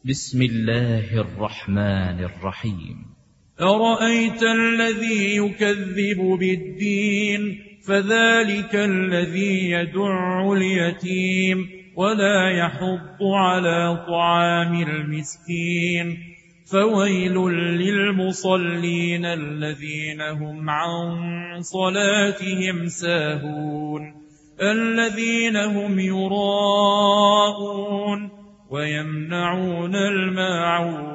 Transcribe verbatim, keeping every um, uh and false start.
بسم الله الرحمن الرحيم. أرأيت الذي يكذب بالدين فذلك الذي يدع اليتيم ولا يحض على طعام المسكين فويل للمصلين الذين هم عن صلاتهم ساهون الذين هم يراءون ويمنعون الماعون